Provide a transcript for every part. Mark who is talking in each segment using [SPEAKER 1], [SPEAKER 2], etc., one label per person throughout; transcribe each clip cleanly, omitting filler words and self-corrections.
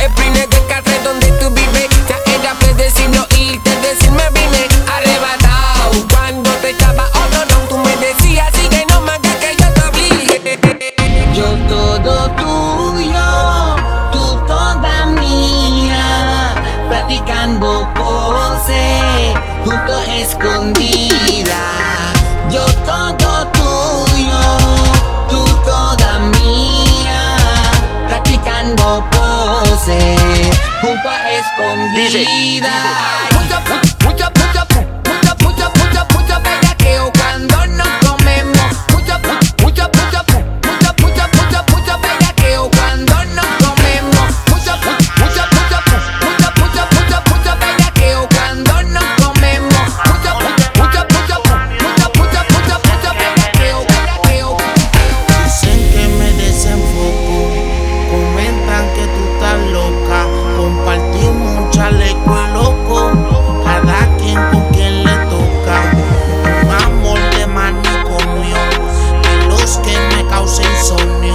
[SPEAKER 1] prine de café donde tú vives. Ya era predecible oírte decir me vine arrebatado. Cuando te echaba otro round, tú me decías sigue no más que yo te obligue.
[SPEAKER 2] Yo todo tuyo, tú toda mía, practicando pose, junto escondida. Yo todo tuyo, tú toda mía, practicando pose, junto a escondida. Mucho bellaqueo cuando nos comemos. Mucho bellaqueo cuando nos comemos. Mucho bellaqueo cuando nos comemos.
[SPEAKER 3] Dicen que me desenfoco, comentan que tú estás loca. Compartimos un chaleco loco, cada quien con quien le toca. Un amor de manicomio, de los que me causa insomnio,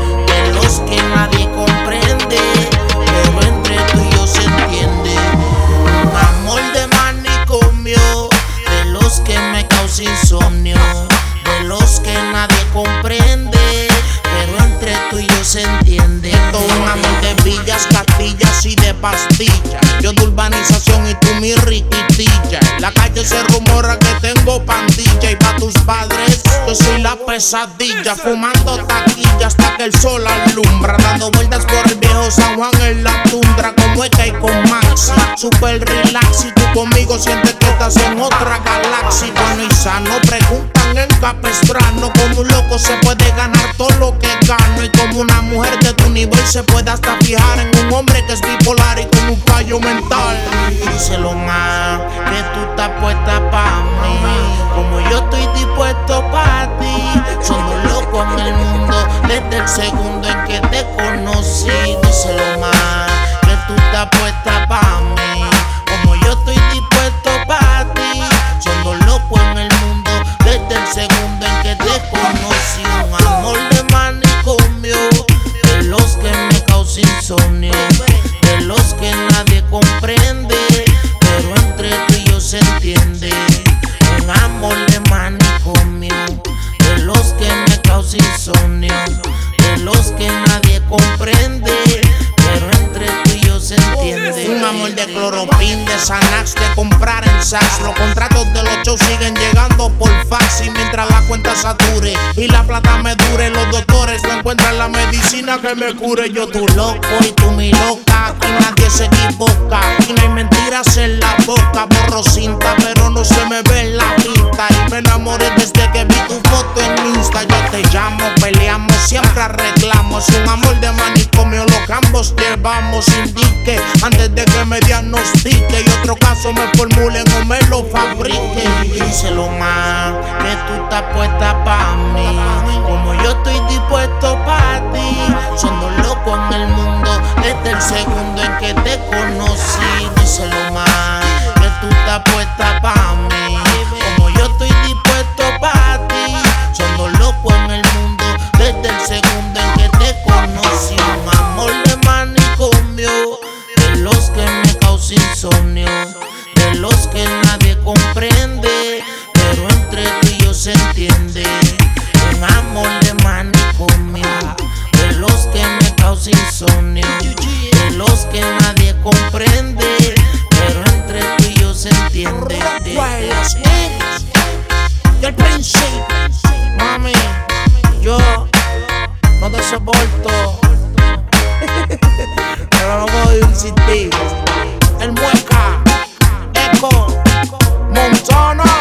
[SPEAKER 3] de los que nadie comprende, pero entre tú y yo se entiende. Un amor de manicomio, de los que me causa insomnio, de los que nadie comprende, pero entre tú y yo se entiende. Todo un amor de villas, castillas y de pastillas. Yo de urbanización y tú mi riquitilla. La calle se rumora que tengo pandilla, y pa' tus padres yo soy la pesadilla. Fumando taquilla hasta que el sol alumbra, dando vueltas por el viejo San Juan en la tundra. Como es que hay con Maxi, super relax, y tú conmigo sientes que estás en otra galaxia. Bueno y sano, preguntan en Capestrano, como un loco se puede ganar todo lo que gano, y como una mujer de tu nivel se puede hasta fijar en un hombre que es bipolar y con un fallo mental. Díselo más, que tú estás puesta pa' mí, como yo estoy dispuesto pa' ti. Somos locos en el mundo desde el segundo en que te conocí. Díselo más, que tú estás puesta pa' mí, como yo estoy dispuesto pa' ti. Somos locos en el mundo desde el segundo en que te conocí. Un amor de manicomio, de los que me causa insomnio, de los que nadie comprende, pero entre tú y yo se entiende. Un amor de manicomio, de los que me causa insomnio, de los que nadie comprende, pero entre tú y yo se entiende. Un amor de cloropin, de Xanax, de comprar en Saks. Los contratos de los shows siguen llegando por fax, y mientras la cuenta sature y la plata me dure, los doctores no encuentran la medicina que me cure. Yo tu loco y tú mi loca, aquí nadie se equivoca, aquí no hay mentiras en la boca. Borro cinta pero no se me ve la pinta, y me enamoré desde que vi tu foto en Insta. Yo te llamo, peleamos, siempre arreglamos. Un amor de manicomio, lo que ambos llevamos. Indique antes de que me diagnostique, y otro caso me formulen o me lo fabrique. Díselo más, que tú estás puesta pa' mí, como yo estoy dispuesto pa' ti. Somos locos en el mundo desde el segundo en que te conocí. Díselo más, que tú estás puesta pa' mí, como yo estoy dispuesto pa' ti. Somos locos en el mundo desde el segundo en que te conocí. Un amor de manicomio, de los que me causa insomnio, de los que nadie comprende, pero entre tú y yo se entiende. Un amor de manicomio, de los que me causa insomnio, de los que nadie comprende, pero entre tú y yo se entiende. Yo el príncipe, mami, yo no te soporto, pero no puedo insistir. El Mueca, Eco, Montana.